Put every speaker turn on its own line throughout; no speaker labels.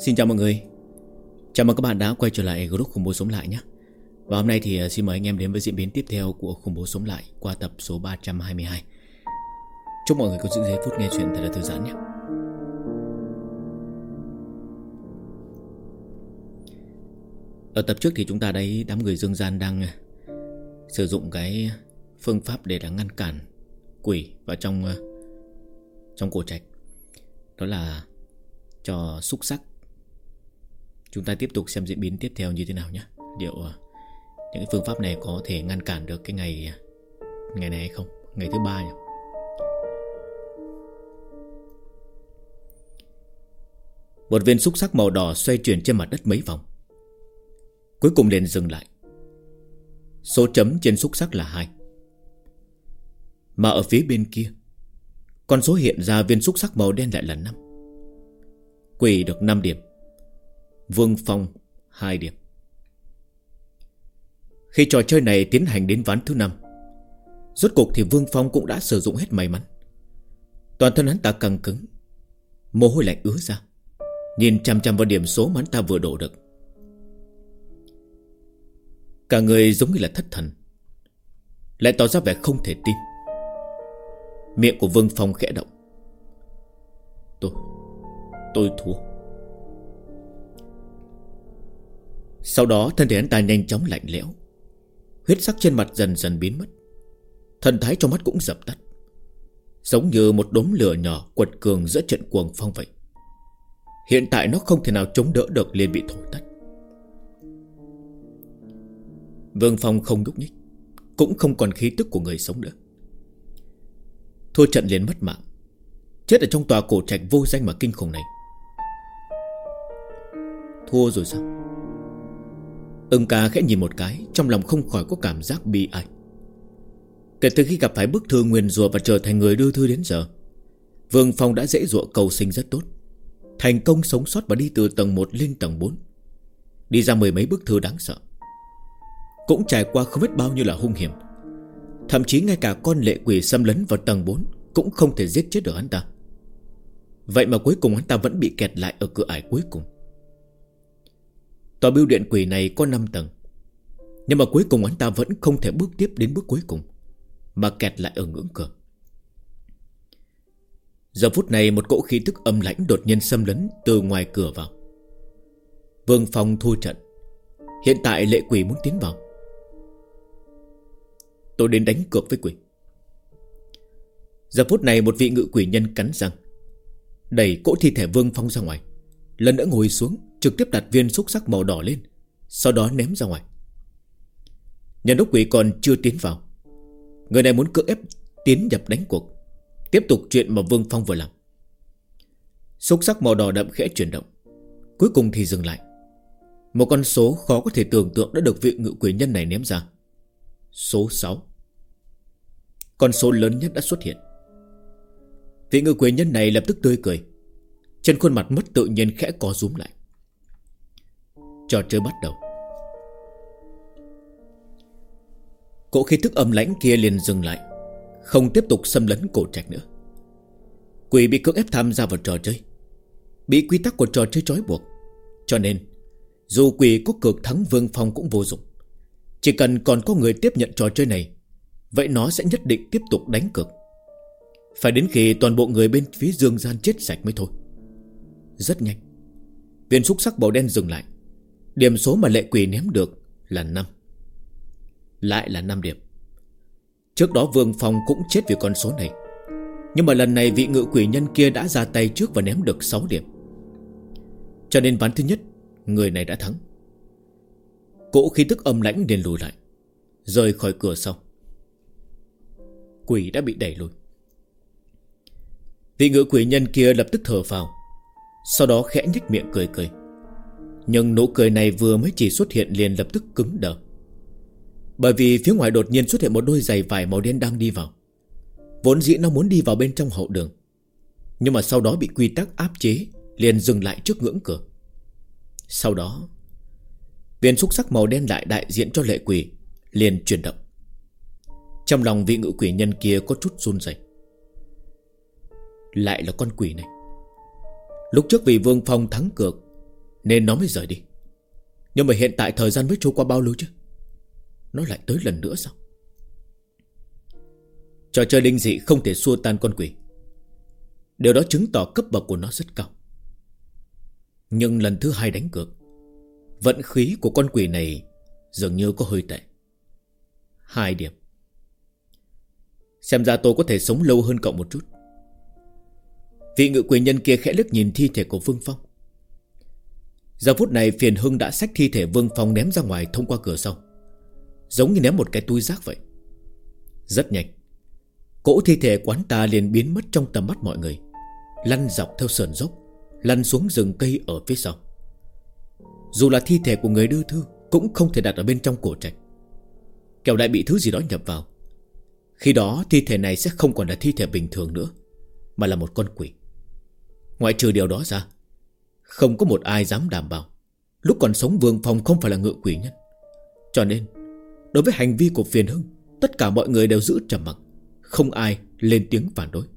Xin chào mọi người. Chào mừng các bạn đã quay trở lại group Khủng Bố Sống Lại nhé. Và hôm nay thì xin mời anh em đến với diễn biến tiếp theo của Khủng Bố Sống Lại qua tập số 322. Chúc mọi người có những giây phút nghe chuyện thật là thư giãn nhé. Ở tập trước thì chúng ta thấy đám người dương gian đang sử dụng cái phương pháp để là ngăn cản quỷ vào trong cổ trạch. Đó là trò xúc sắc. Chúng ta tiếp tục xem diễn biến tiếp theo như thế nào nhé. Liệu những cái phương pháp này có thể ngăn cản được cái ngày này hay không? Ngày thứ 3 nhỉ? Một viên xúc sắc màu đỏ xoay chuyển trên mặt đất mấy vòng, cuối cùng liền dừng lại. Số chấm trên xúc sắc là 2. Mà ở phía bên kia, con số hiện ra viên xúc sắc màu đen lại là 5. Quỷ được 5 điểm, Vương Phong 2 điểm. Khi trò chơi này tiến hành đến ván thứ 5, rốt cuộc thì Vương Phong cũng đã sử dụng hết may mắn. Toàn thân hắn ta căng cứng, mồ hôi lạnh ứa ra, nhìn chằm chằm vào điểm số mà hắn ta vừa đổ được. Cả người giống như là thất thần, lại tỏ ra vẻ không thể tin. Miệng của Vương Phong khẽ động. Tôi thua. Sau đó thân thể hắn ta nhanh chóng lạnh lẽo, huyết sắc trên mặt dần dần biến mất, thần thái trong mắt cũng dập tắt, giống như một đốm lửa nhỏ quật cường giữa trận cuồng phong vậy. Hiện tại nó không thể nào chống đỡ được, liền bị thổi tắt. Vương Phong không nhúc nhích, cũng không còn khí tức của người sống nữa. Thua trận liền mất mạng, chết ở trong tòa cổ trạch vô danh mà kinh khủng này. Thua rồi sao? Ưng ca khẽ nhìn một cái, trong lòng không khỏi có cảm giác bi ai. Kể từ khi gặp phải bức thư nguyền rủa và trở thành người đưa thư đến giờ, Vương Phong đã dễ dụa cầu sinh rất tốt, thành công sống sót và đi từ tầng 1 lên tầng 4, đi ra mười mấy bức thư đáng sợ, cũng trải qua không biết bao nhiêu là hung hiểm. Thậm chí ngay cả con lệ quỷ xâm lấn vào tầng 4 cũng không thể giết chết được hắn ta. Vậy mà cuối cùng hắn ta vẫn bị kẹt lại ở cửa ải cuối cùng. Tòa bưu điện quỷ này có 5 tầng, nhưng mà cuối cùng hắn ta vẫn không thể bước tiếp đến bước cuối cùng, mà kẹt lại ở ngưỡng cửa. Giờ phút này một cỗ khí tức âm lãnh đột nhiên xâm lấn từ ngoài cửa vào. Vương Phong thua trận. Hiện tại lệ quỷ muốn tiến vào. Tôi đến đánh cược với quỷ. Giờ phút này một vị ngự quỷ nhân cắn răng, đẩy cỗ thi thể Vương Phong ra ngoài, lần nữa ngồi xuống, trực tiếp đặt viên xúc sắc màu đỏ lên, sau đó ném ra ngoài. Nhân đốc quỷ còn chưa tiến vào, người này muốn cưỡng ép tiến nhập đánh cuộc, tiếp tục chuyện mà Vương Phong vừa làm. Xúc sắc màu đỏ đậm khẽ chuyển động, cuối cùng thì dừng lại. Một con số khó có thể tưởng tượng đã được vị ngự quỷ nhân này ném ra. Số 6. Con số lớn nhất đã xuất hiện. Vị ngự quỷ nhân này lập tức tươi cười, trên khuôn mặt mất tự nhiên khẽ co rúm lại. Trò chơi bắt đầu. Cỗ khí tức âm lãnh kia liền dừng lại, không tiếp tục xâm lấn cổ trạch nữa. Quỷ bị cưỡng ép tham gia vào trò chơi, bị quy tắc của trò chơi trói buộc, cho nên dù quỷ có cược thắng Vương Phong cũng vô dụng. Chỉ cần còn có người tiếp nhận trò chơi này, vậy nó sẽ nhất định tiếp tục đánh cược, phải đến khi toàn bộ người bên phía dương gian chết sạch mới thôi. Rất nhanh, viên xúc sắc màu đen dừng lại. Điểm số mà lệ quỷ ném được là 5. Lại là 5 điểm. Trước đó Vương Phong cũng chết vì con số này, nhưng mà lần này vị ngự quỷ nhân kia đã ra tay trước và ném được 6 điểm. Cho nên ván thứ nhất, người này đã thắng. Cỗ khí tức âm lãnh liền lùi lại, rời khỏi cửa sau. Quỷ đã bị đẩy lùi. Vị ngự quỷ nhân kia lập tức thở phào, sau đó khẽ nhếch miệng cười cười. Nhưng nụ cười này vừa mới chỉ xuất hiện liền lập tức cứng đờ, bởi vì phía ngoài đột nhiên xuất hiện một đôi giày vải màu đen đang đi vào. Vốn dĩ nó muốn đi vào bên trong hậu đường, nhưng mà sau đó bị quy tắc áp chế, liền dừng lại trước ngưỡng cửa. Sau đó viên xúc sắc màu đen lại đại diện cho lệ quỷ liền chuyển động. Trong lòng vị ngự quỷ nhân kia có chút run rẩy. Lại là con quỷ này. Lúc trước vì Vương Phong thắng cược, nên nó mới rời đi. Nhưng mà hiện tại thời gian mới trôi qua bao lâu chứ? Nó lại tới lần nữa sao? Trò chơi linh dị không thể xua tan con quỷ. Điều đó chứng tỏ cấp bậc của nó rất cao. Nhưng lần thứ 2 đánh cược, vận khí của con quỷ này dường như có hơi tệ. 2 điểm. Xem ra tôi có thể sống lâu hơn cậu một chút. Vị ngự quỷ nhân kia khẽ liếc nhìn thi thể của Vương Phong. Giờ phút này Phiền Hưng đã xách thi thể Vương Phong ném ra ngoài thông qua cửa sau, giống như ném một cái túi rác vậy. Rất nhanh, cỗ thi thể quán ta liền biến mất trong tầm mắt mọi người, lăn dọc theo sườn dốc, lăn xuống rừng cây ở phía sau. Dù là thi thể của người đưa thư cũng không thể đặt ở bên trong cổ trạch, kẻo lại bị thứ gì đó nhập vào. Khi đó thi thể này sẽ không còn là thi thể bình thường nữa, mà là một con quỷ. Ngoại trừ điều đó ra, không có một ai dám đảm bảo lúc còn sống Vương Phong không phải là ngự quỷ nhân. Cho nên đối với hành vi của Phiền Hưng, tất cả mọi người đều giữ trầm mặc, không ai lên tiếng phản đối.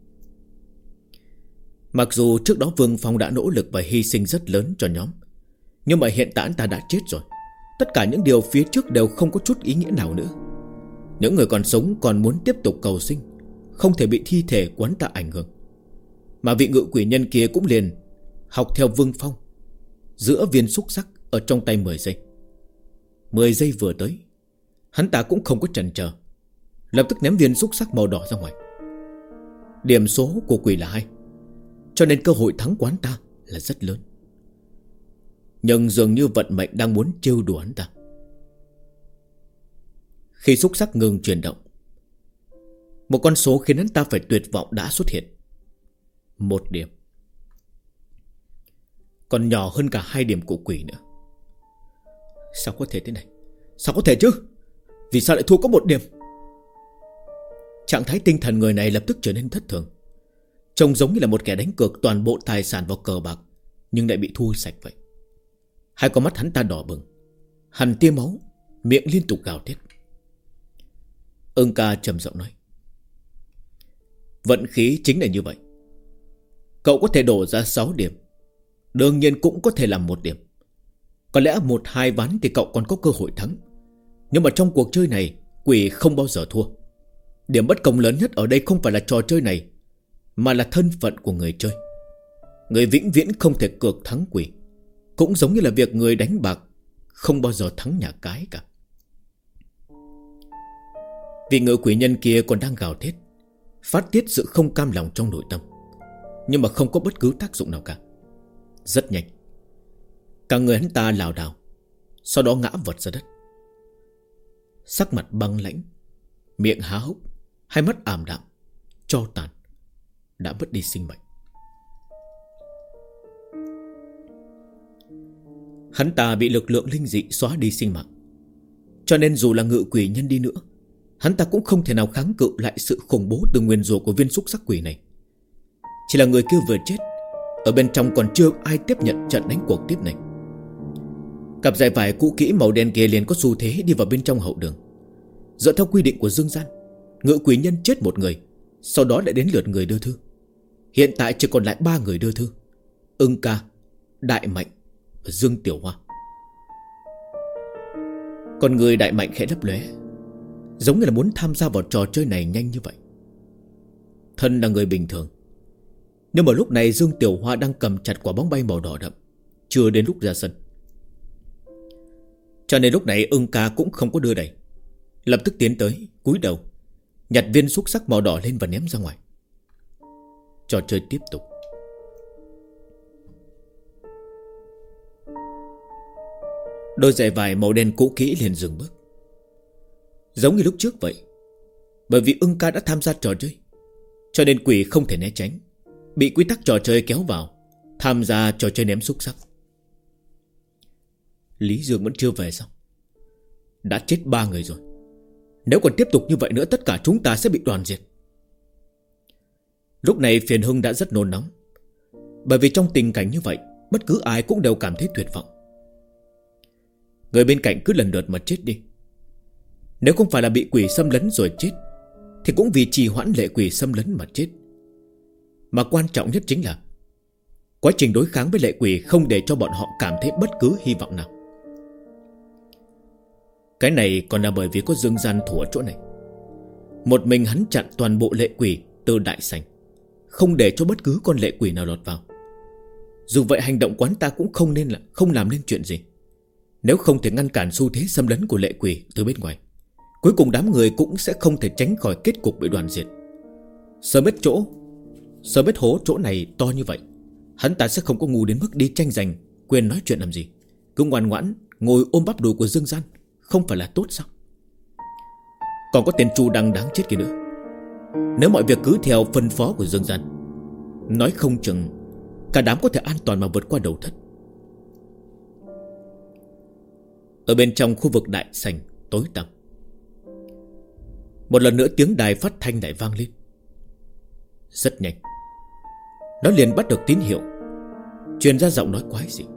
Mặc dù trước đó Vương Phong đã nỗ lực và hy sinh rất lớn cho nhóm, nhưng mà hiện tại anh ta đã chết rồi. Tất cả những điều phía trước đều không có chút ý nghĩa nào nữa. Những người còn sống còn muốn tiếp tục cầu sinh, không thể bị thi thể quán ta ảnh hưởng. Mà vị ngự quỷ nhân kia cũng liền học theo Vương Phong, giữa viên xúc sắc ở trong tay 10 giây. 10 giây vừa tới, hắn ta cũng không có chần chờ, lập tức ném viên xúc sắc màu đỏ ra ngoài. Điểm số của quỷ là 2, cho nên cơ hội thắng quán ta là rất lớn. Nhưng dường như vận mệnh đang muốn trêu đùa hắn ta. Khi xúc sắc ngừng chuyển động, một con số khiến hắn ta phải tuyệt vọng đã xuất hiện. 1 điểm. Còn nhỏ hơn cả 2 điểm của quỷ nữa. Sao có thể thế này? Sao có thể chứ? Vì sao lại thua có 1 điểm? Trạng thái tinh thần người này lập tức trở nên thất thường, trông giống như là một kẻ đánh cược toàn bộ tài sản vào cờ bạc, nhưng lại bị thua sạch vậy. Hai con mắt hắn ta đỏ bừng, hằn tia máu, miệng liên tục gào thét. Ưng ca trầm giọng nói: vận khí chính là như vậy. Cậu có thể đổ ra 6 điểm, đương nhiên cũng có thể làm 1 điểm. Có lẽ 1-2 ván thì cậu còn có cơ hội thắng. Nhưng mà trong cuộc chơi này, quỷ không bao giờ thua. Điểm bất công lớn nhất ở đây không phải là trò chơi này, mà là thân phận của người chơi. Người vĩnh viễn không thể cược thắng quỷ, cũng giống như là việc người đánh bạc không bao giờ thắng nhà cái cả. Vị ngự quỷ nhân kia còn đang gào thét, phát tiết sự không cam lòng trong nội tâm, nhưng mà không có bất cứ tác dụng nào cả. Rất nhanh, cả người hắn ta lảo đảo, sau đó ngã vật ra đất. Sắc mặt băng lãnh, miệng há hốc, hai mắt ảm đạm, tro tàn, đã mất đi sinh mệnh. Hắn ta bị lực lượng linh dị xóa đi sinh mạng, cho nên dù là ngự quỷ nhân đi nữa, hắn ta cũng không thể nào kháng cự lại sự khủng bố từ nguyền rủa của viên xúc sắc quỷ này. Chỉ là người kia vừa chết, ở bên trong còn chưa ai tiếp nhận trận đánh cuộc tiếp này. Cặp giày vải cũ kỹ màu đen kia liền có xu thế đi vào bên trong hậu đường. Dựa theo quy định của dương gian, ngự quỷ nhân chết 1 người, sau đó lại đến lượt người đưa thư. Hiện tại chỉ còn lại 3 người đưa thư: Ưng ca, Đại Mạnh và Dương Tiểu Hoa. Còn người Đại Mạnh khẽ lấp lóe, giống như là muốn tham gia vào trò chơi này nhanh như vậy. Thân là người bình thường, nhưng mà lúc này Dương Tiểu Hoa đang cầm chặt quả bóng bay màu đỏ đậm, chưa đến lúc ra sân. Cho nên lúc này Ưng ca cũng không có đưa đẩy, lập tức tiến tới, cúi đầu, nhặt viên xúc sắc màu đỏ lên và ném ra ngoài. Trò chơi tiếp tục. Đôi giày vải màu đen cũ kỹ liền dừng bước, giống như lúc trước vậy. Bởi vì Ưng ca đã tham gia trò chơi, cho nên quỷ không thể né tránh, bị quy tắc trò chơi kéo vào tham gia trò chơi ném xúc sắc. Lý Dương vẫn chưa về sao? Đã chết 3 người rồi. Nếu còn tiếp tục như vậy nữa, tất cả chúng ta sẽ bị đoàn diệt. Lúc này Phiền Hưng đã rất nôn nóng, bởi vì trong tình cảnh như vậy, bất cứ ai cũng đều cảm thấy tuyệt vọng. Người bên cạnh cứ lần lượt mà chết đi. Nếu không phải là bị quỷ xâm lấn rồi chết, thì cũng vì trì hoãn lệ quỷ xâm lấn mà chết. Mà quan trọng nhất chính là Quá trình đối kháng với lệ quỷ không để cho bọn họ cảm thấy bất cứ hy vọng nào. Cái này còn là bởi vì có Dương Gian thủ ở chỗ này. Một mình hắn chặn toàn bộ lệ quỷ từ đại sảnh, không để cho bất cứ con lệ quỷ nào lọt vào. Dù vậy hành động quán ta cũng không làm nên chuyện gì. Nếu không thể ngăn cản xu thế xâm lấn của lệ quỷ từ bên ngoài, cuối cùng đám người cũng sẽ không thể tránh khỏi kết cục bị đoàn diệt. Sớm biết hố chỗ này to như vậy, hắn ta sẽ không có ngu đến mức đi tranh giành quyền nói chuyện làm gì. Cứ ngoan ngoãn ngồi ôm bắp đùi của Dương Gian, không phải là tốt sao? Còn có tên Chu Đăng đáng chết kia nữa. Nếu mọi việc cứ theo phân phó của Dương Gian, nói không chừng cả đám có thể an toàn mà vượt qua đầu thất. Ở bên trong khu vực đại sảnh tối tăm, một lần nữa tiếng đài phát thanh lại vang lên. Rất nhanh, nó liền bắt được tín hiệu, truyền ra giọng nói quái dị: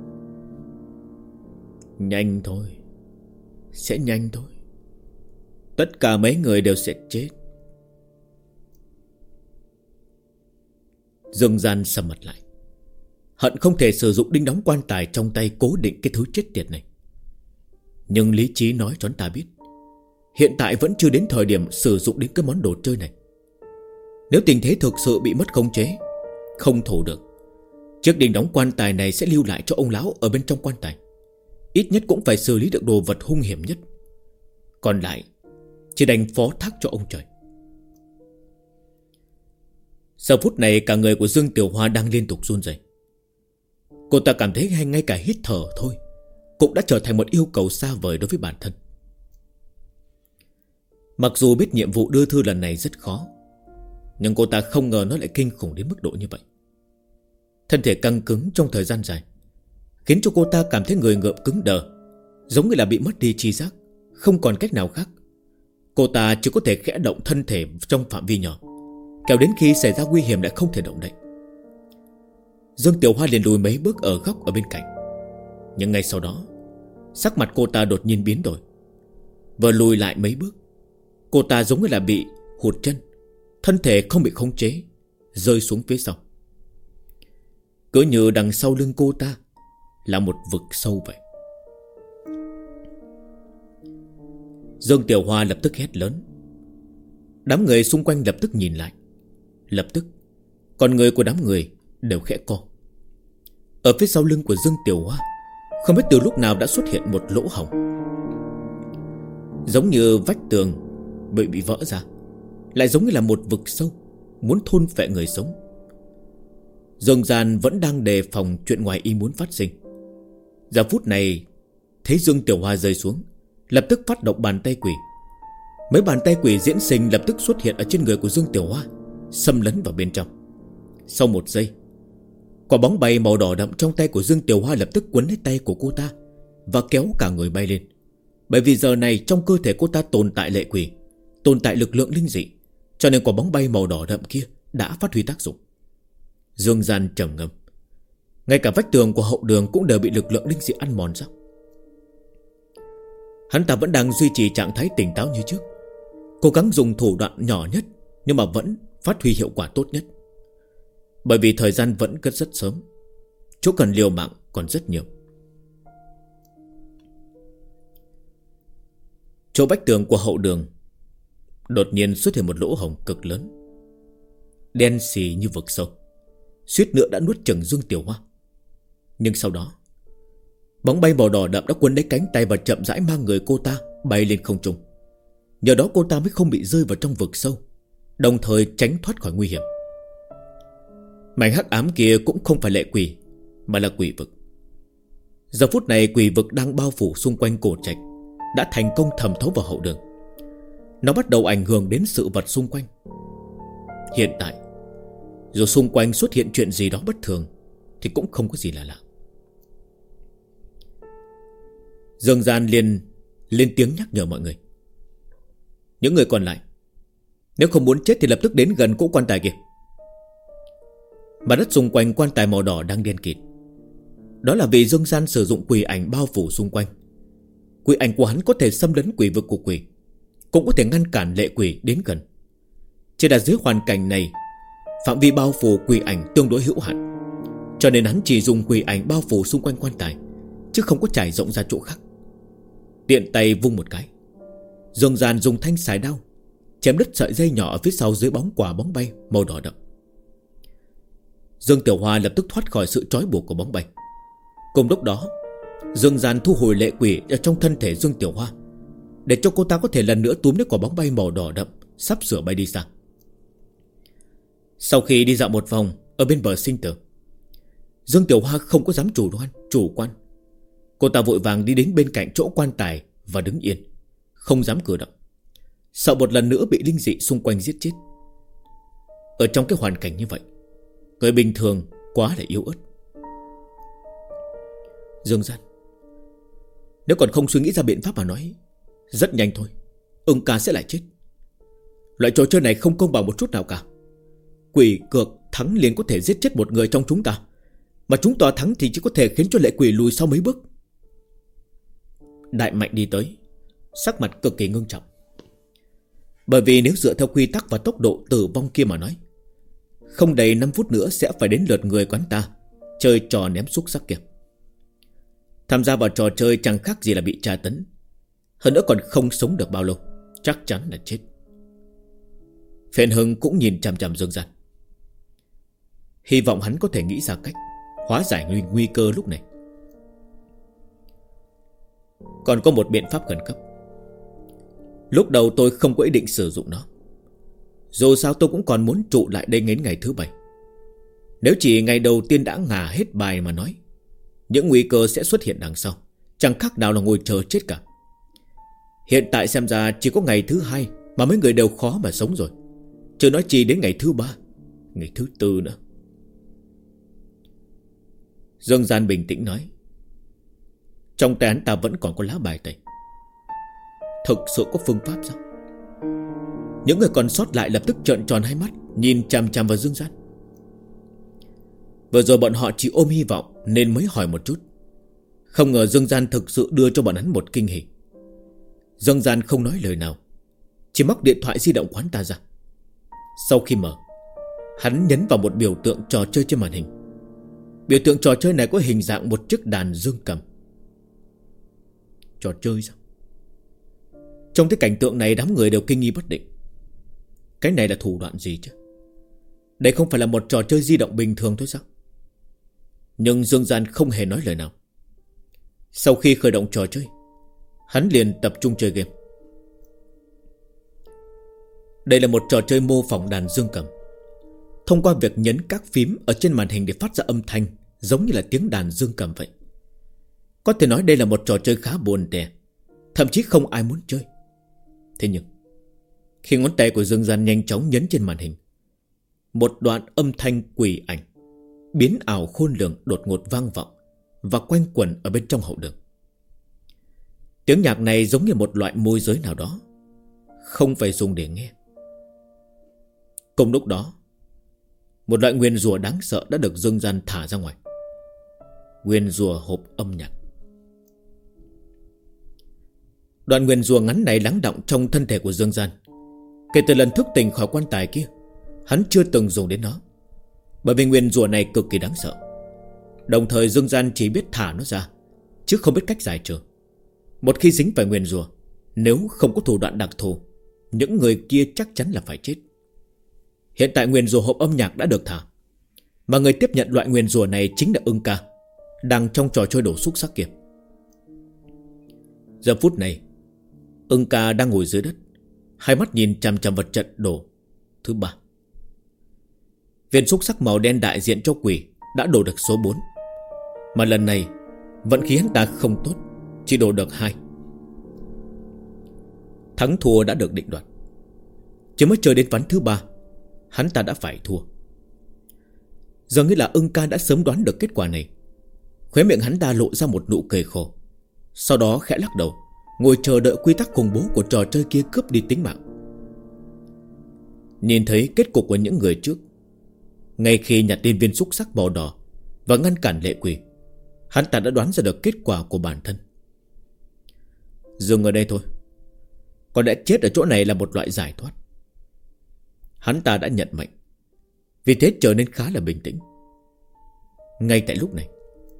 nhanh thôi, sẽ nhanh thôi, tất cả mấy người đều sẽ chết. Dương Gian sầm mặt lại, hận không thể sử dụng đinh đóng quan tài trong tay cố định cái thứ chết tiệt này. Nhưng lý trí nói cho hắn ta biết, hiện tại vẫn chưa đến thời điểm sử dụng đến cái món đồ chơi này. Nếu tình thế thực sự bị mất khống chế, không thủ được, chiếc đinh đóng quan tài này sẽ lưu lại cho ông lão ở bên trong quan tài. Ít nhất cũng phải xử lý được đồ vật hung hiểm nhất, còn lại chỉ đành phó thác cho ông trời. Sau phút này cả người của Dương Tiểu Hoa đang liên tục run rẩy. Cô ta cảm thấy ngay cả hít thở thôi cũng đã trở thành một yêu cầu xa vời đối với bản thân. Mặc dù biết nhiệm vụ đưa thư lần này rất khó, nhưng cô ta không ngờ nó lại kinh khủng đến mức độ như vậy. Thân thể căng cứng trong thời gian dài khiến cho cô ta cảm thấy người ngợm cứng đờ, giống như là bị mất đi tri giác. Không còn cách nào khác, cô ta chỉ có thể khẽ động thân thể trong phạm vi nhỏ, kéo đến khi xảy ra nguy hiểm lại không thể động đậy. Dương Tiểu Hoa liền lùi mấy bước ở góc ở bên cạnh. Nhưng ngay sau đó, sắc mặt cô ta đột nhiên biến đổi. Vừa lùi lại mấy bước, cô ta giống như là bị hụt chân, thân thể không bị khống chế, rơi xuống phía sau. Cứ như đằng sau lưng cô ta là một vực sâu vậy. Dương Tiểu Hoa lập tức hét lớn. Đám người xung quanh lập tức nhìn lại. Lập tức con người của đám người đều khẽ co. Ở phía sau lưng của Dương Tiểu Hoa không biết từ lúc nào đã xuất hiện một lỗ hổng, giống như vách tường bị vỡ ra, lại giống như là một vực sâu muốn thôn phệ người sống. Dương Gian vẫn đang đề phòng chuyện ngoài ý muốn phát sinh. Giờ phút này thấy Dương Tiểu Hoa rơi xuống, lập tức phát động bàn tay quỷ. Mấy bàn tay quỷ diễn sinh lập tức xuất hiện ở trên người của Dương Tiểu Hoa, xâm lấn vào bên trong. Sau một giây, quả bóng bay màu đỏ đậm trong tay của Dương Tiểu Hoa lập tức quấn lấy tay của cô ta và kéo cả người bay lên. Bởi vì giờ này trong cơ thể cô ta tồn tại lệ quỷ, tồn tại lực lượng linh dị, cho nên quả bóng bay màu đỏ đậm kia đã phát huy tác dụng. Dương Gian trầm ngâm. Ngay cả vách tường của hậu đường cũng đều bị lực lượng linh dị ăn mòn ra. Hắn ta vẫn đang duy trì trạng thái tỉnh táo như trước, cố gắng dùng thủ đoạn nhỏ nhất, nhưng mà vẫn phát huy hiệu quả tốt nhất. Bởi vì thời gian vẫn cất rất sớm, chỗ cần liều mạng còn rất nhiều. Chỗ vách tường của hậu đường đột nhiên xuất hiện một lỗ hổng cực lớn, đen xì như vực sâu, suýt nữa đã nuốt chửng Dương Tiểu Hoa. Nhưng sau đó, bóng bay màu đỏ đậm đã quấn lấy cánh tay và chậm rãi mang người cô ta bay lên không trung. Nhờ đó cô ta mới không bị rơi vào trong vực sâu, đồng thời tránh thoát khỏi nguy hiểm. Mảnh hắc ám kia cũng không phải lệ quỷ, mà là quỷ vực. Giờ phút này quỷ vực đang bao phủ xung quanh cổ trạch đã thành công thẩm thấu vào hậu đường. Nó bắt đầu ảnh hưởng đến sự vật xung quanh. Hiện tại, dù xung quanh xuất hiện chuyện gì đó bất thường thì cũng không có gì là lạ. Dương Gian liền lên tiếng nhắc nhở mọi người. Những người còn lại, nếu không muốn chết thì lập tức đến gần cỗ quan tài kia. Mặt đất xung quanh quan tài màu đỏ đang đen kịt. Đó là vì Dương Gian sử dụng quỷ ảnh bao phủ xung quanh. Quỷ ảnh của hắn có thể xâm lấn quỷ vực của quỷ, cũng có thể ngăn cản lệ quỷ đến gần. Chỉ là dưới hoàn cảnh này, phạm vi bao phủ quỷ ảnh tương đối hữu hạn. cho nên hắn chỉ dùng quỷ ảnh bao phủ xung quanh quan tài, chứ không có trải rộng ra chỗ khác. Tiện tay vung một cái, Dương Gian dùng thanh xài đao chém đứt sợi dây nhỏ ở phía sau dưới bóng quả bóng bay màu đỏ đậm. Dương Tiểu Hoa lập tức thoát khỏi sự trói buộc của bóng bay. Cùng lúc đó, Dương Gian thu hồi lệ quỷ ở trong thân thể Dương Tiểu Hoa, để cho cô ta có thể lần nữa túm lấy quả bóng bay màu đỏ đậm sắp sửa bay đi xa. Sau khi đi dạo một vòng ở bên bờ sinh tử, Dương Tiểu Hoa không có dám chủ quan. Cô ta vội vàng đi đến bên cạnh chỗ quan tài và đứng yên, không dám cử động, sợ một lần nữa bị linh dị xung quanh giết chết. Ở trong cái hoàn cảnh như vậy, người bình thường quá là yếu ớt. Dương Gian, nếu còn không suy nghĩ ra biện pháp mà nói, rất nhanh thôi Ưng ca sẽ lại chết. Loại trò chơi này không công bằng một chút nào cả. Quỷ cược thắng liền có thể giết chết một người trong chúng ta, mà chúng ta thắng thì chỉ có thể khiến cho lệ quỷ lùi sau mấy bước. Đại Mạnh đi tới, sắc mặt cực kỳ ngưng trọng. Bởi vì nếu dựa theo quy tắc và tốc độ tử vong kia mà nói, không đầy 5 phút nữa sẽ phải đến lượt người quán ta chơi trò ném xúc sắc kia. Tham gia vào trò chơi chẳng khác gì là bị tra tấn, hơn nữa còn không sống được bao lâu, chắc chắn là chết. Phiền Hưng cũng nhìn chằm chằm Dương Gian, hy vọng hắn có thể nghĩ ra cách hóa giải nguy cơ lúc này. Còn có một biện pháp khẩn cấp. Lúc đầu tôi không có ý định sử dụng nó, dù sao tôi cũng còn muốn trụ lại đây đến ngày thứ 7. Nếu chỉ ngày đầu tiên đã ngả hết bài mà nói, những nguy cơ sẽ xuất hiện đằng sau chẳng khác nào là ngồi chờ chết cả. Hiện tại xem ra chỉ có ngày thứ 2 mà mấy người đều khó mà sống rồi, chưa nói chi đến ngày thứ 3, ngày thứ 4 nữa. Dương Gian bình tĩnh nói, trong tay hắn ta vẫn còn có lá bài tẩy. Thực sự có phương pháp sao? Những người còn sót lại lập tức trợn tròn hai mắt, nhìn chằm chằm vào Dương Gian. Vừa rồi bọn họ chỉ ôm hy vọng nên mới hỏi một chút, không ngờ Dương Gian thực sự đưa cho bọn hắn một kinh hỉ. Dương Gian không nói lời nào, chỉ móc điện thoại di động của hắn ta ra. Sau khi mở, hắn nhấn vào một biểu tượng trò chơi trên màn hình. Biểu tượng trò chơi này có hình dạng một chiếc đàn dương cầm. Trò chơi sao? Trong cái cảnh tượng này, đám người đều kinh nghi bất định. Cái này là thủ đoạn gì chứ? Đây không phải là một trò chơi di động bình thường thôi sao? Nhưng Dương Gian không hề nói lời nào. Sau khi khởi động trò chơi, hắn liền tập trung chơi game. Đây là một trò chơi mô phỏng đàn dương cầm. Thông qua việc nhấn các phím ở trên màn hình để phát ra âm thanh giống như là tiếng đàn dương cầm vậy. Có thể nói đây là một trò chơi khá buồn tẻ, thậm chí không ai muốn chơi. Thế nhưng khi ngón tay của Dương Gian nhanh chóng nhấn trên màn hình, một đoạn âm thanh quỷ ảnh biến ảo khôn lường đột ngột vang vọng và quanh quẩn ở bên trong hậu đường. Tiếng nhạc này giống như một loại môi giới nào đó, không phải dùng để nghe. Cùng lúc đó, một loại nguyền rủa đáng sợ đã được Dương Gian thả ra ngoài. Nguyền rủa hộp âm nhạc. Đoạn nguyền rủa ngắn này lắng đọng trong thân thể của Dương Gian. Kể từ lần thức tỉnh khỏi quan tài kia, hắn chưa từng dùng đến nó, bởi vì nguyền rủa này cực kỳ đáng sợ. Đồng thời Dương Gian chỉ biết thả nó ra, chứ không biết cách giải trừ. Một khi dính phải nguyền rủa, nếu không có thủ đoạn đặc thù, những người kia chắc chắn là phải chết. Hiện tại nguyền rủa hộp âm nhạc đã được thả, mà người tiếp nhận loại nguyền rủa này chính là Ưng Ca, đang trong trò chơi đổ xúc sắc kia. Giờ phút này, Ưng Ca đang ngồi dưới đất, hai mắt nhìn chằm chằm vật trận đổ thứ 3. Viên xúc sắc màu đen đại diện cho quỷ đã đổ được số 4, mà lần này vận khí hắn ta không tốt, chỉ đổ được 2. Thắng thua đã được định đoạt, chỉ mới chơi đến ván thứ 3, hắn ta đã phải thua. Giờ nghĩ là Ưng Ca đã sớm đoán được kết quả này. Khóe miệng hắn ta lộ ra một nụ cười khổ, sau đó khẽ lắc đầu, ngồi chờ đợi quy tắc khủng bố của trò chơi kia cướp đi tính mạng. Nhìn thấy kết cục của những người trước, ngay khi nhặt lên viên xúc sắc màu đỏ và ngăn cản lệ quỷ, hắn ta đã đoán ra được kết quả của bản thân. Dừng ở đây thôi, có lẽ chết ở chỗ này là một loại giải thoát. Hắn ta đã nhận mệnh, vì thế trở nên khá là bình tĩnh. Ngay tại lúc này,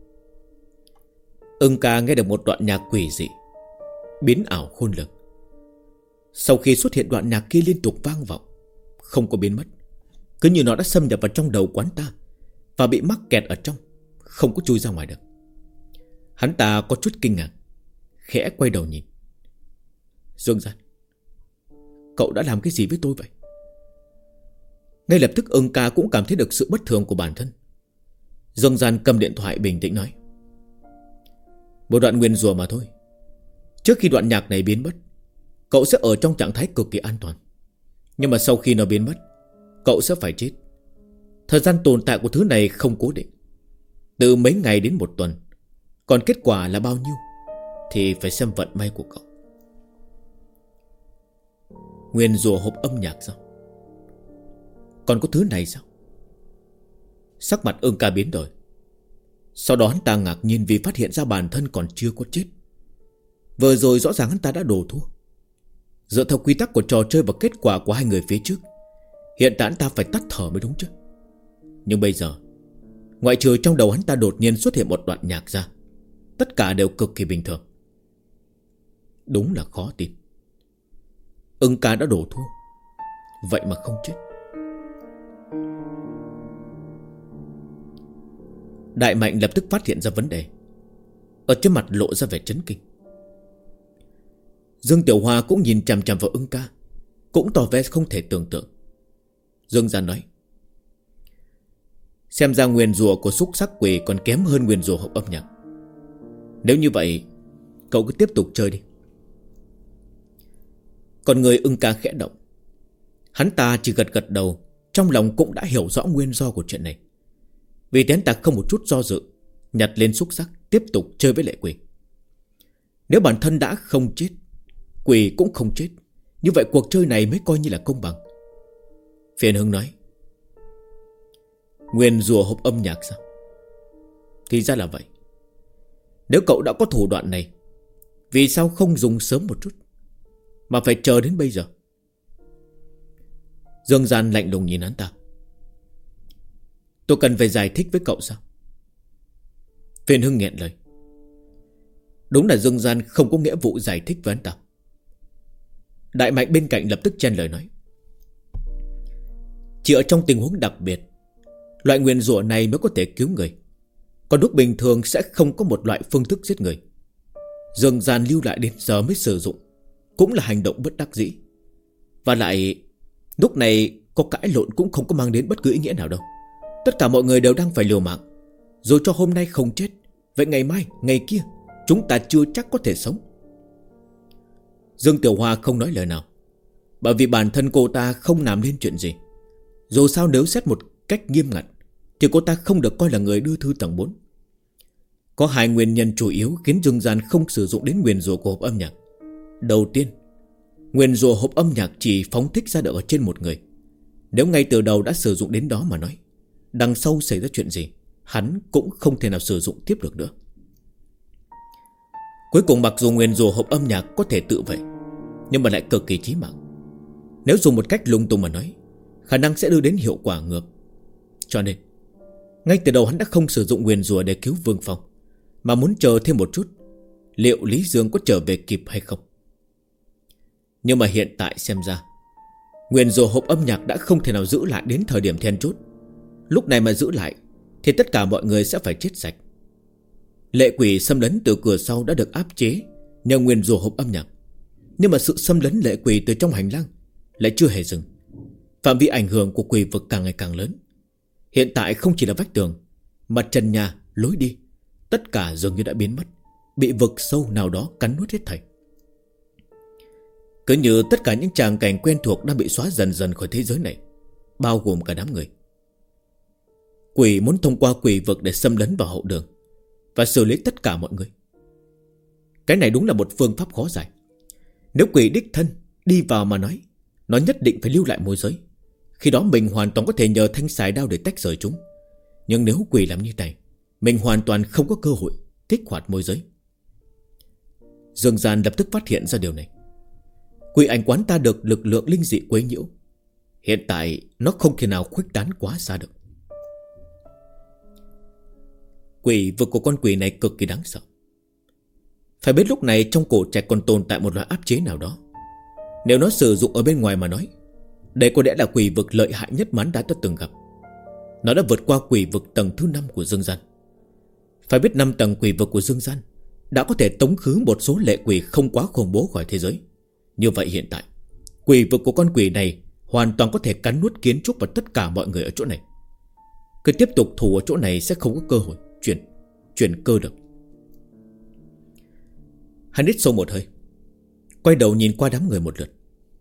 Ưng Ca nghe được một đoạn nhạc quỷ dị, biến ảo khôn lường. Sau khi xuất hiện, đoạn nhạc kia liên tục vang vọng, không có biến mất, cứ như nó đã xâm nhập vào trong đầu quán ta và bị mắc kẹt ở trong, không có chui ra ngoài được. Hắn ta có chút kinh ngạc, khẽ quay đầu nhìn. Dương Gian, cậu đã làm cái gì với tôi vậy? Ngay lập tức Ưng Ca cũng cảm thấy được sự bất thường của bản thân. Dương Gian cầm điện thoại bình tĩnh nói: một đoạn nguyền rủa mà thôi. Trước khi đoạn nhạc này biến mất, cậu sẽ ở trong trạng thái cực kỳ an toàn. Nhưng mà sau khi nó biến mất, cậu sẽ phải chết. Thời gian tồn tại của thứ này không cố định, từ mấy ngày đến một tuần. Còn kết quả là bao nhiêu thì phải xem vận may của cậu. Nguyền rủa hộp âm nhạc sao? Còn có thứ này sao? Sắc mặt Ưng Ca biến đổi. Sau đó hắn ta ngạc nhiên vì phát hiện ra bản thân còn chưa có chết. Vừa rồi rõ ràng hắn ta đã đổ thua. Dựa theo quy tắc của trò chơi và kết quả của hai người phía trước, hiện tại hắn ta phải tắt thở mới đúng chứ. Nhưng bây giờ, ngoại trừ trong đầu hắn ta đột nhiên xuất hiện một đoạn nhạc ra, tất cả đều cực kỳ bình thường. Đúng là khó tin. Ưng Ca đã đổ thua, vậy mà không chết. Đại Mạnh lập tức phát hiện ra vấn đề, ở trên mặt lộ ra vẻ chấn kinh. Dương Tiểu Hoa cũng nhìn chằm chằm vào Ưng Ca, cũng tỏ vẻ không thể tưởng tượng. Dương Gian nói: xem ra nguyền rủa của xúc sắc quỷ còn kém hơn nguyền rủa hộp âm nhạc. Nếu như vậy, cậu cứ tiếp tục chơi đi. Còn người Ưng Ca khẽ động. Hắn ta chỉ gật gật đầu, trong lòng cũng đã hiểu rõ nguyên do của chuyện này. Vì thế hắn ta không một chút do dự, nhặt lên xúc sắc, tiếp tục chơi với lệ quỷ. Nếu bản thân đã không chết, quỷ cũng không chết, như vậy cuộc chơi này mới coi như là công bằng. Phiền Hưng nói: nguyền rủa hộp âm nhạc sao? Thì ra là vậy. Nếu cậu đã có thủ đoạn này, vì sao không dùng sớm một chút, mà phải chờ đến bây giờ? Dương Gian lạnh lùng nhìn hắn ta: tôi cần phải giải thích với cậu sao? Phiền Hưng nghẹn lời. Đúng là Dương Gian không có nghĩa vụ giải thích với hắn ta. Đại Mạnh bên cạnh lập tức chen lời nói: chỉ ở trong tình huống đặc biệt, loại nguyền rủa này mới có thể cứu người. Còn lúc bình thường sẽ không có một loại phương thức giết người. Dương Gian lưu lại đến giờ mới sử dụng, cũng là hành động bất đắc dĩ. Và lại, lúc này có cãi lộn cũng không có mang đến bất cứ ý nghĩa nào đâu. Tất cả mọi người đều đang phải liều mạng. Dù cho hôm nay không chết, vậy ngày mai, ngày kia chúng ta chưa chắc có thể sống. Dương Tiểu Hoa không nói lời nào, bởi vì bản thân cô ta không làm nên chuyện gì. Dù sao nếu xét một cách nghiêm ngặt thì cô ta không được coi là người đưa thư tầng 4. Có hai nguyên nhân chủ yếu khiến Dương Gian không sử dụng đến nguyền rủa của hộp âm nhạc. Đầu tiên, nguyền rủa hộp âm nhạc chỉ phóng thích ra được ở trên một người. Nếu ngay từ đầu đã sử dụng đến đó mà nói, đằng sau xảy ra chuyện gì, hắn cũng không thể nào sử dụng tiếp được nữa. Cuối cùng mặc dù nguyền rủa hộp âm nhạc có thể tự vệ, nhưng mà lại cực kỳ chí mạng. Nếu dùng một cách lung tung mà nói, khả năng sẽ đưa đến hiệu quả ngược. Cho nên ngay từ đầu hắn đã không sử dụng nguyền rủa để cứu Vương Phong, mà muốn chờ thêm một chút, liệu Lý Dương có trở về kịp hay không. Nhưng mà hiện tại xem ra, nguyền rủa hộp âm nhạc đã không thể nào giữ lại đến thời điểm then chốt. Lúc này mà giữ lại thì tất cả mọi người sẽ phải chết sạch. Lệ quỷ xâm lấn từ cửa sau đã được áp chế nhờ nguyền rủa hộp âm nhạc. Nhưng mà sự xâm lấn lệ quỷ từ trong hành lang lại chưa hề dừng. Phạm vi ảnh hưởng của quỷ vực càng ngày càng lớn. Hiện tại không chỉ là vách tường, mà trần nhà, lối đi, tất cả dường như đã biến mất, bị vực sâu nào đó cắn nuốt hết thảy. Cứ như tất cả những tràng cảnh quen thuộc đang bị xóa dần dần khỏi thế giới này, bao gồm cả đám người. Quỷ muốn thông qua quỷ vực để xâm lấn vào hậu đường và xử lý tất cả mọi người. Cái này đúng là một phương pháp khó giải. Nếu quỷ đích thân đi vào mà nói, nó nhất định phải lưu lại môi giới. Khi đó mình hoàn toàn có thể nhờ thanh xài đao để tách rời chúng. Nhưng nếu quỷ làm như này, mình hoàn toàn không có cơ hội kích hoạt môi giới. Dương Gian lập tức phát hiện ra điều này. Quỷ ảnh quán ta được lực lượng linh dị quấy nhiễu. Hiện tại nó không thể nào khuếch tán quá xa được. Quỷ vực của con quỷ này cực kỳ đáng sợ. Phải biết lúc này trong cổ trạch còn tồn tại một loại áp chế nào đó. Nếu nó sử dụng ở bên ngoài mà nói, đây có lẽ là quỷ vực lợi hại nhất mà hắn đã từng gặp. Nó đã vượt qua quỷ vực tầng thứ 5 của dương gian. Phải biết 5 tầng quỷ vực của dương gian đã có thể tống khứ một số lệ quỷ không quá khủng bố khỏi thế giới. Như vậy hiện tại, quỷ vực của con quỷ này hoàn toàn có thể cắn nuốt kiến trúc và tất cả mọi người ở chỗ này. Cứ tiếp tục thủ ở chỗ này sẽ không có cơ hội chuyển cơ được. Hắn hít sâu một hơi, quay đầu nhìn qua đám người một lượt.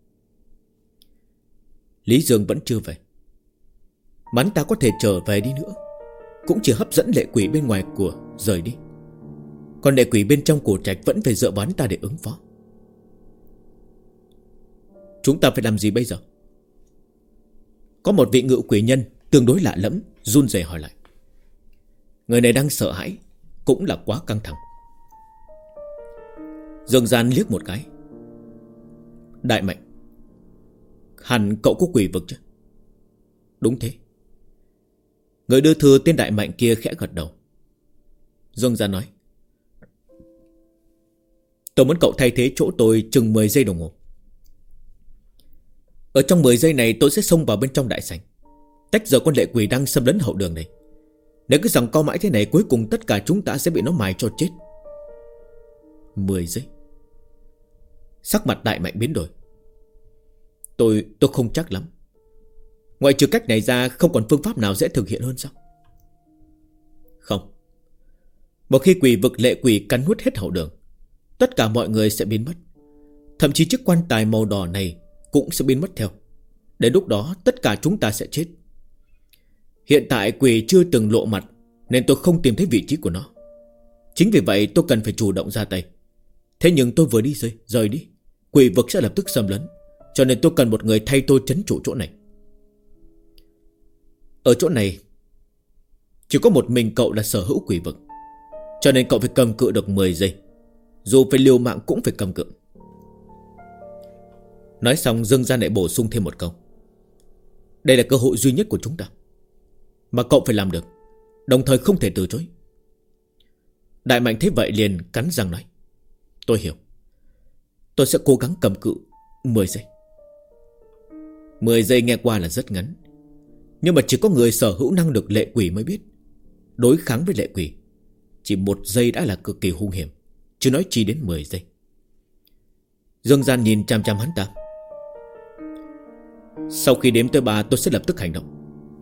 Lý Dương vẫn chưa về. Mà hắn ta có thể trở về đi nữa cũng chỉ hấp dẫn lệ quỷ bên ngoài của rời đi. Còn lệ quỷ bên trong cổ trạch vẫn phải dựa vào hắn ta để ứng phó. Chúng ta phải làm gì bây giờ? Có một vị ngự quỷ nhân tương đối lạ lẫm run rẩy hỏi lại. Người này đang sợ hãi, cũng là quá căng thẳng. Dương Gian liếc một cái. Đại Mạnh, hẳn cậu có quỷ vực chứ? Đúng thế. Người đưa thư tên Đại Mạnh kia khẽ gật đầu. Dương Gian nói, tôi muốn cậu thay thế chỗ tôi chừng 10 giây đồng hồ. Ở trong 10 giây này tôi sẽ xông vào bên trong đại sảnh, tách giờ con lệ quỷ đang xâm lấn hậu đường này. Nếu cứ rằng co mãi thế này, cuối cùng tất cả chúng ta sẽ bị nó mài cho chết. 10 giây. Sắc mặt Đại Mạnh biến đổi. Tôi không chắc lắm. Ngoại trừ cách này ra, không còn phương pháp nào dễ thực hiện hơn sao? Không. Một khi quỷ vực lệ quỷ cắn nuốt hết hậu đường, tất cả mọi người sẽ biến mất. Thậm chí chiếc quan tài màu đỏ này cũng sẽ biến mất theo. Đến lúc đó tất cả chúng ta sẽ chết. Hiện tại quỷ chưa từng lộ mặt, nên tôi không tìm thấy vị trí của nó. Chính vì vậy tôi cần phải chủ động ra tay. Thế nhưng tôi vừa đi rời đi, quỷ vực sẽ lập tức xâm lấn. Cho nên tôi cần một người thay tôi trấn trụ chỗ này. Ở chỗ này chỉ có một mình cậu là sở hữu quỷ vực, cho nên cậu phải cầm cự được 10 giây. Dù phải liều mạng cũng phải cầm cự. Nói xong Dương Gian lại bổ sung thêm một câu. Đây là cơ hội duy nhất của chúng ta, mà cậu phải làm được, đồng thời không thể từ chối. Đại Mạnh thấy vậy liền cắn răng nói, tôi hiểu. Tôi sẽ cố gắng cầm cự 10 giây. 10 giây nghe qua là rất ngắn, nhưng mà chỉ có người sở hữu năng lực lệ quỷ mới biết. Đối kháng với lệ quỷ, chỉ 1 giây đã là cực kỳ hung hiểm, chứ nói chi đến 10 giây. Dương Gian nhìn chằm chằm hắn ta. Sau khi đếm tới 3 tôi sẽ lập tức hành động.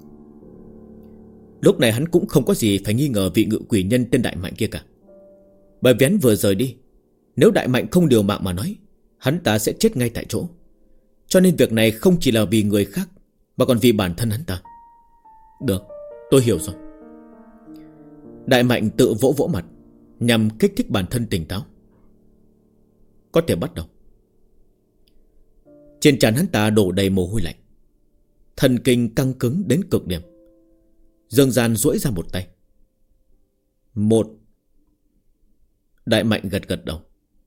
Lúc này hắn cũng không có gì phải nghi ngờ vị ngự quỷ nhân tên Đại Mạnh kia cả. Bởi vì hắn vừa rời đi, nếu Đại Mạnh không điều mạng mà nói, hắn ta sẽ chết ngay tại chỗ. Cho nên việc này không chỉ là vì người khác, mà còn vì bản thân hắn ta. Được, tôi hiểu rồi. Đại Mạnh tự vỗ vỗ mặt, nhằm kích thích bản thân tỉnh táo. Có thể bắt đầu. Trên trán hắn ta đổ đầy mồ hôi lạnh, thần kinh căng cứng đến cực điểm. Dương Gian duỗi ra một tay. 1. Đại Mạnh gật gật đầu.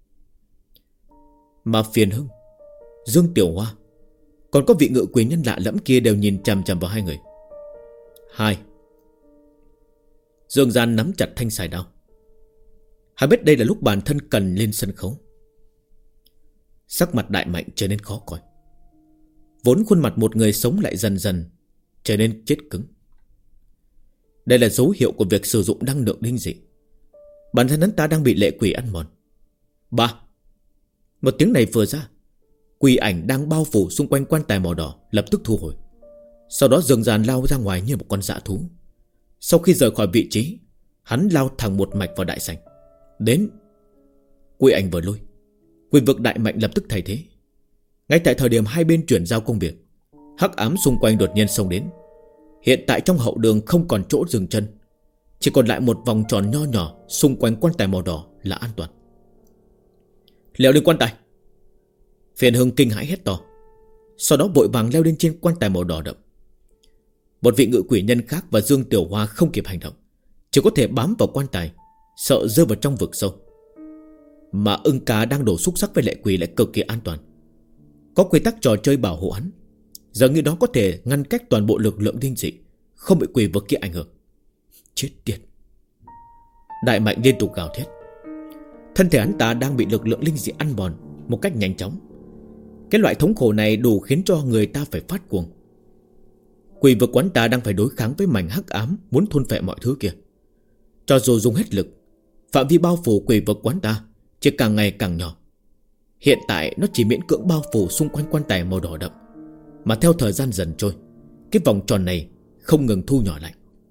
Mà Phiền Hưng, Dương Tiểu Hoa, còn có vị ngự quỷ nhân lạ lẫm kia đều nhìn chằm chằm vào hai người. 2. Dương Gian nắm chặt thanh xài đao. Hắn biết đây là lúc bản thân cần lên sân khấu. Sắc mặt Đại Mạnh trở nên khó coi. Vốn khuôn mặt một người sống lại dần dần trở nên chết cứng. Đây là dấu hiệu của việc sử dụng năng lượng linh dị. Bản thân hắn ta đang bị lệ quỷ ăn mòn. 3. Một tiếng này vừa ra, quỷ ảnh đang bao phủ xung quanh quan tài màu đỏ lập tức thu hồi. Sau đó Dương Gian lao ra ngoài như một con dã thú. Sau khi rời khỏi vị trí, hắn lao thẳng một mạch vào đại sảnh. Đến. Quỷ ảnh vừa lôi, quỷ vực Đại Mạnh lập tức thay thế. Ngay tại thời điểm hai bên chuyển giao công việc, hắc ám xung quanh đột nhiên xông đến. Hiện tại trong hậu đường không còn chỗ dừng chân, chỉ còn lại một vòng tròn nho nhỏ xung quanh quan tài màu đỏ là an toàn. Leo lên quan tài. Phiền Hưng kinh hãi hét to, sau đó vội vàng leo lên trên quan tài màu đỏ đậm. Một vị ngự quỷ nhân khác và Dương Tiểu Hoa không kịp hành động, chỉ có thể bám vào quan tài, sợ rơi vào trong vực sâu. Mà Ưng Cá đang đổ xúc sắc với lệ quỷ lại cực kỳ an toàn. Có quy tắc trò chơi bảo hộ hắn, giờ như đó có thể ngăn cách toàn bộ lực lượng linh dị, không bị quỷ vực kia ảnh hưởng. Chết tiệt. Đại Mạnh liên tục gào thét. Thân thể hắn ta đang bị lực lượng linh dị ăn mòn một cách nhanh chóng. Cái loại thống khổ này đủ khiến cho người ta phải phát cuồng. Quỷ vực quán ta đang phải đối kháng với mảnh hắc ám muốn thôn phệ mọi thứ kia. Cho dù dùng hết lực, phạm vi bao phủ quỷ vực quán ta chỉ càng ngày càng nhỏ. Hiện tại nó chỉ miễn cưỡng bao phủ xung quanh quan tài màu đỏ đậm, mà theo thời gian dần trôi, cái vòng tròn này không ngừng thu nhỏ lại.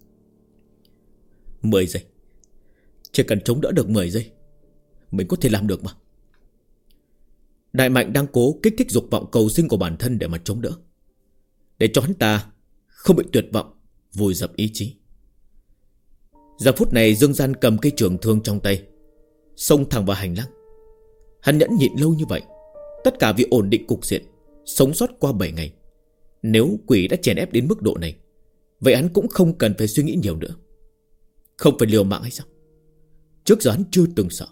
10 giây. Chỉ cần chống đỡ được 10 giây, mình có thể làm được mà. Đại Mạnh đang cố kích thích dục vọng cầu sinh của bản thân để mà chống đỡ, để cho hắn ta không bị tuyệt vọng vùi dập ý chí. Giờ phút này Dương Gian cầm cây trường thương trong tay, xông thẳng vào hành lang. Hắn nhẫn nhịn lâu như vậy, tất cả vì ổn định cục diện, sống sót qua 7 ngày. Nếu quỷ đã chèn ép đến mức độ này, vậy hắn cũng không cần phải suy nghĩ nhiều nữa. Không phải liều mạng hay sao? Trước giờ hắn chưa từng sợ.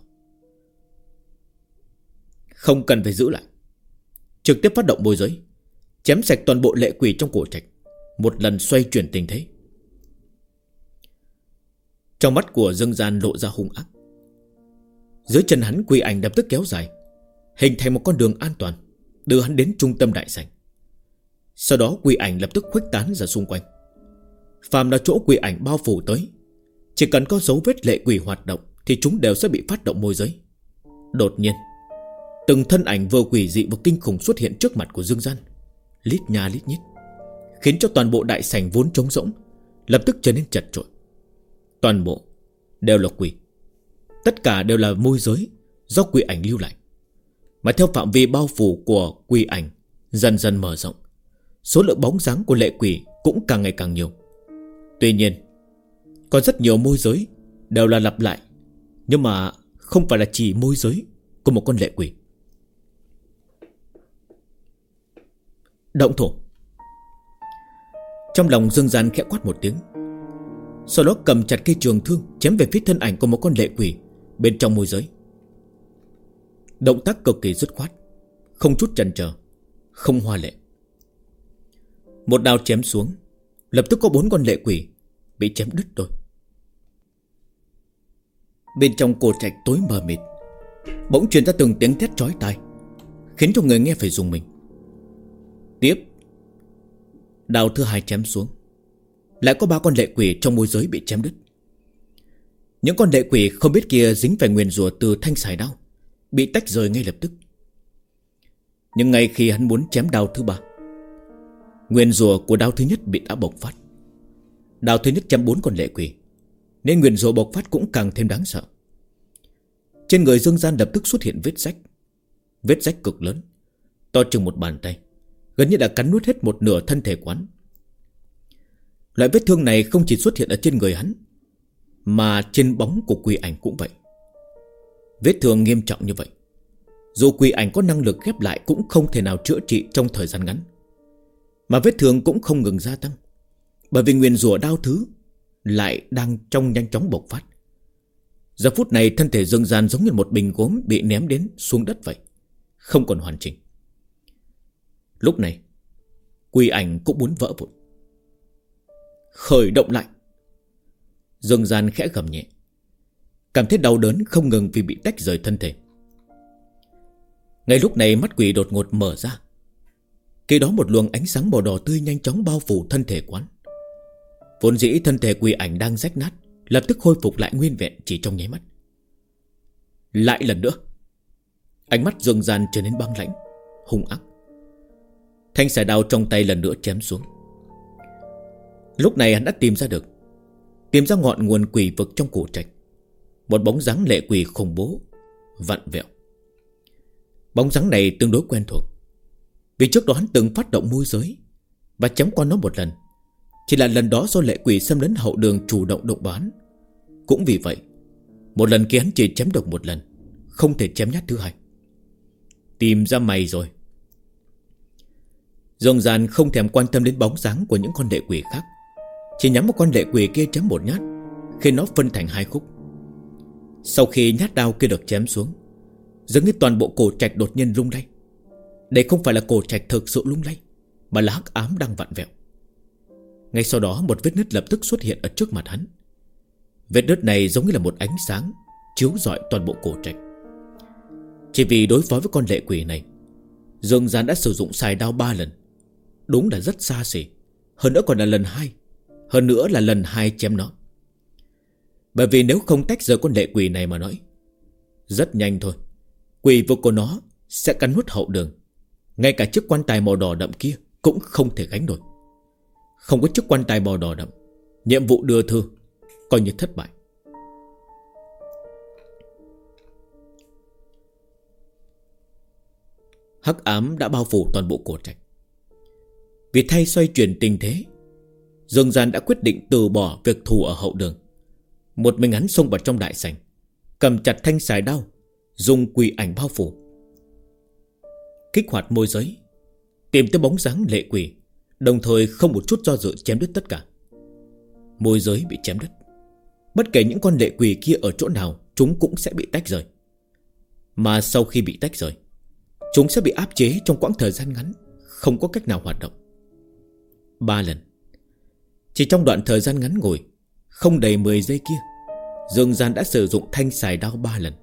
Không cần phải giữ lại, trực tiếp phát động môi giới, chém sạch toàn bộ lệ quỷ trong cổ trạch, một lần xoay chuyển tình thế. Trong mắt của Dương Gian lộ ra hung ác. Dưới chân hắn, quỷ ảnh lập tức kéo dài, hình thành một con đường an toàn, đưa hắn đến trung tâm đại sảnh. Sau đó quỷ ảnh lập tức khuếch tán ra xung quanh. Phàm là chỗ quỷ ảnh bao phủ tới, chỉ cần có dấu vết lệ quỷ hoạt động thì chúng đều sẽ bị phát động môi giới. Đột nhiên, từng thân ảnh vừa quỷ dị và kinh khủng xuất hiện trước mặt của Dương Gian, lít nha lít nhít, khiến cho toàn bộ đại sảnh vốn trống rỗng lập tức trở nên chật chội. Toàn bộ đều là quỷ, tất cả đều là môi giới do quỷ ảnh lưu lại. Mà theo phạm vi bao phủ của quỷ ảnh dần dần mở rộng, số lượng bóng dáng của lệ quỷ cũng càng ngày càng nhiều. Tuy nhiên, có rất nhiều môi giới đều là lặp lại, nhưng mà không phải là chỉ môi giới của một con lệ quỷ. Động thổ. Trong lòng Dương Gian khẽ quát một tiếng, sau đó cầm chặt cây trường thương chém về phía thân ảnh của một con lệ quỷ bên trong môi giới. Động tác cực kỳ dứt khoát, không chút chần chờ, không hoa lệ. Một đao chém xuống, lập tức có 4 con lệ quỷ bị chém đứt đôi. Bên trong cổ trạch tối mờ mịt, bỗng truyền ra từng tiếng thét chói tai, khiến cho người nghe phải rùng mình. Tiếp, đao thứ 2 chém xuống, lại có 3 con lệ quỷ trong môi giới bị chém đứt. Những con lệ quỷ không biết kia dính phải nguyền rủa từ thanh xài đao, bị tách rời ngay lập tức. Nhưng ngay khi hắn muốn chém đao thứ 3, nguyền rủa của đao thứ nhất đã bộc phát. Đao thứ nhất chém 4 con lệ quỷ, nên nguyền rủa bộc phát cũng càng thêm đáng sợ. Trên người Dương Gian lập tức xuất hiện vết rách. Vết rách cực lớn, to chừng một bàn tay, gần như đã cắn nuốt hết một nửa thân thể quán. Loại vết thương này không chỉ xuất hiện ở trên người hắn, mà trên bóng của quỷ ảnh cũng vậy. Vết thương nghiêm trọng như vậy, dù quỷ ảnh có năng lực ghép lại cũng không thể nào chữa trị trong thời gian ngắn. Mà vết thương cũng không ngừng gia tăng, bởi vì nguyền rủa đao thứ lại đang trong nhanh chóng bộc phát. Giờ phút này thân thể Dương Gian giống như một bình gốm bị ném đến xuống đất vậy, không còn hoàn chỉnh. Lúc này quỷ ảnh cũng muốn vỡ vụn. Khởi động lại. Dương Gian khẽ gầm nhẹ, cảm thấy đau đớn không ngừng vì bị tách rời thân thể. Ngay lúc này mắt quỷ đột ngột mở ra, khi đó một luồng ánh sáng màu đỏ tươi nhanh chóng bao phủ thân thể quán. Vốn dĩ thân thể quỷ ảnh đang rách nát lập tức khôi phục lại nguyên vẹn chỉ trong nháy mắt. Lại lần nữa, ánh mắt Dương Gian trở nên băng lãnh, hung ác. Thanh xài đao trong tay lần nữa chém xuống. Lúc này hắn đã tìm ra ngọn nguồn quỷ vực trong cổ trạch. Một bóng dáng lệ quỷ khủng bố vặn vẹo. Bóng dáng này tương đối quen thuộc, vì trước đó hắn từng phát động môi giới và chém qua nó một lần. Chỉ là lần đó do lệ quỷ xâm lấn hậu đường chủ động động bán. Cũng vì vậy, một lần kia hắn chỉ chém được một lần, không thể chém nhát thứ 2. Tìm ra mày rồi. Dương Gian không thèm quan tâm đến bóng dáng của những con lệ quỷ khác, chỉ nhắm một con lệ quỷ kia chém một nhát, khiến nó phân thành 2 khúc. Sau khi nhát đao kia được chém xuống, dường như toàn bộ cổ trạch đột nhiên lung lay. Đây không phải là cổ trạch thực sự lung lay, mà là hắc ám đang vặn vẹo. Ngay sau đó một vết nứt lập tức xuất hiện ở trước mặt hắn. Vết nứt này giống như là một ánh sáng chiếu rọi toàn bộ cổ trạch. Chỉ vì đối phó với con lệ quỷ này, Dương Gian đã sử dụng xài đao 3 lần. Đúng là rất xa xỉ. Hơn nữa còn là lần 2. Hơn nữa là lần 2 chém nó. Bởi vì nếu không tách rời con lệ quỷ này mà nói, rất nhanh thôi, quỷ vực của nó sẽ cắn nuốt hậu đường. Ngay cả chiếc quan tài màu đỏ đậm kia cũng không thể gánh nổi. Không có chiếc quan tài màu đỏ đậm, nhiệm vụ đưa thư coi như thất bại. Hắc ám đã bao phủ toàn bộ cổ trạch. Vì thay xoay chuyển tình thế, Dương Gian đã quyết định từ bỏ việc thù ở hậu đường. Một mình hắn xông vào trong đại sảnh, cầm chặt thanh xài đao, dùng quỷ ảnh bao phủ, kích hoạt môi giới, tìm tới bóng dáng lệ quỷ, đồng thời không một chút do dự chém đứt tất cả. Môi giới bị chém đứt. Bất kể những con lệ quỷ kia ở chỗ nào, chúng cũng sẽ bị tách rời. Mà sau khi bị tách rời, chúng sẽ bị áp chế trong quãng thời gian ngắn, không có cách nào hoạt động. 3 lần. Chỉ trong đoạn thời gian ngắn ngủi, không đầy 10 giây kia, Dương Gian đã sử dụng thanh xài đao 3 lần.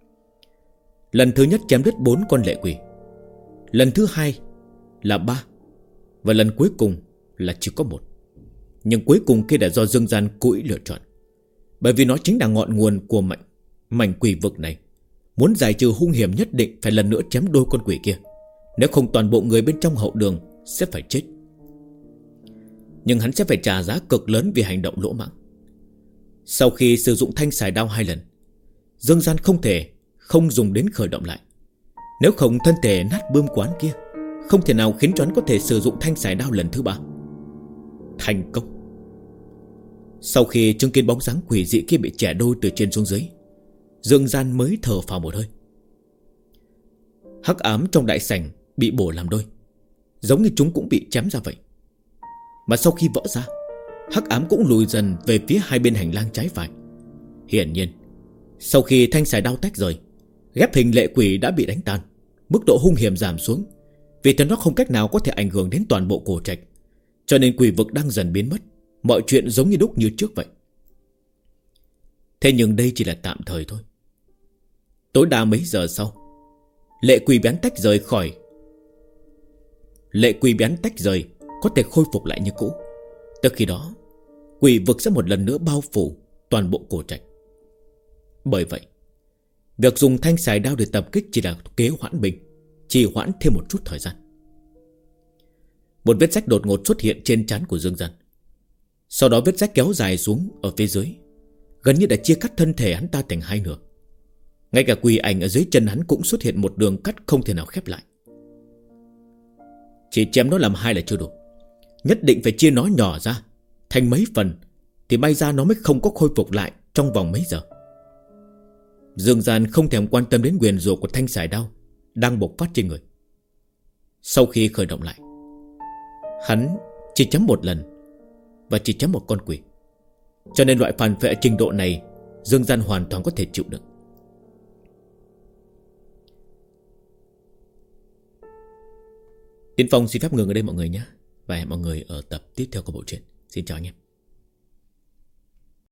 Lần thứ nhất chém đứt 4 con lệ quỷ, lần thứ 2 là 3, và lần cuối cùng là chỉ có 1. Nhưng cuối cùng kia là do Dương Gian cố ý lựa chọn, bởi vì nó chính là ngọn nguồn của mảnh quỷ vực này. Muốn giải trừ hung hiểm nhất định phải lần nữa chém đôi con quỷ kia, nếu không toàn bộ người bên trong hậu đường sẽ phải chết. Nhưng hắn sẽ phải trả giá cực lớn vì hành động lỗ mãng. Sau khi sử dụng thanh xài đao 2 lần, Dương Gian không thể không dùng đến khởi động lại. Nếu không thân thể nát bươm quán kia không thể nào khiến cho hắn có thể sử dụng thanh xài đao lần thứ 3. Thành công. Sau khi chứng kiến bóng dáng quỷ dị kia bị chẻ đôi từ trên xuống dưới, Dương Gian mới thở phào một hơi. Hắc ám trong đại sảnh bị bổ làm đôi, giống như chúng cũng bị chém ra vậy. Mà sau khi vỡ ra, hắc ám cũng lùi dần về phía hai bên hành lang trái phải. Hiển nhiên, sau khi thanh xài đao tách rời, ghép hình lệ quỷ đã bị đánh tan, mức độ hung hiểm giảm xuống. Vì thế nó không cách nào có thể ảnh hưởng đến toàn bộ cổ trạch, cho nên quỷ vực đang dần biến mất. Mọi chuyện giống như đúc như trước vậy. Thế nhưng đây chỉ là tạm thời thôi. Tối đa mấy giờ sau, lệ quỷ bán tách rời có thể khôi phục lại như cũ. Từ khi đó, quỷ vực sẽ một lần nữa bao phủ toàn bộ cổ trạch. Bởi vậy, việc dùng thanh xài đao để tập kích chỉ là kế hoãn binh, trì hoãn thêm một chút thời gian. Một vết rách đột ngột xuất hiện trên trán của Dương Gian. Sau đó vết rách kéo dài xuống ở phía dưới, gần như đã chia cắt thân thể hắn ta thành hai nửa. Ngay cả quỷ ảnh ở dưới chân hắn cũng xuất hiện một đường cắt không thể nào khép lại. Chỉ chém nó làm 2 là chưa đủ, nhất định phải chia nó nhỏ ra thành mấy phần, thì may ra nó mới không có khôi phục lại trong vòng mấy giờ. Dương Gian không thèm quan tâm đến nguyền rủa của thanh xài đao đang bộc phát trên người. Sau khi khởi động lại, hắn chỉ chém 1 lần, và chỉ chém 1 con quỷ. Cho nên loại phản vệ trình độ này Dương Gian hoàn toàn có thể chịu đựng. Tiến Phong xin phép ngừng ở đây mọi người nhé, và hẹn mọi người ở tập tiếp theo của bộ truyện. Xin chào anh em.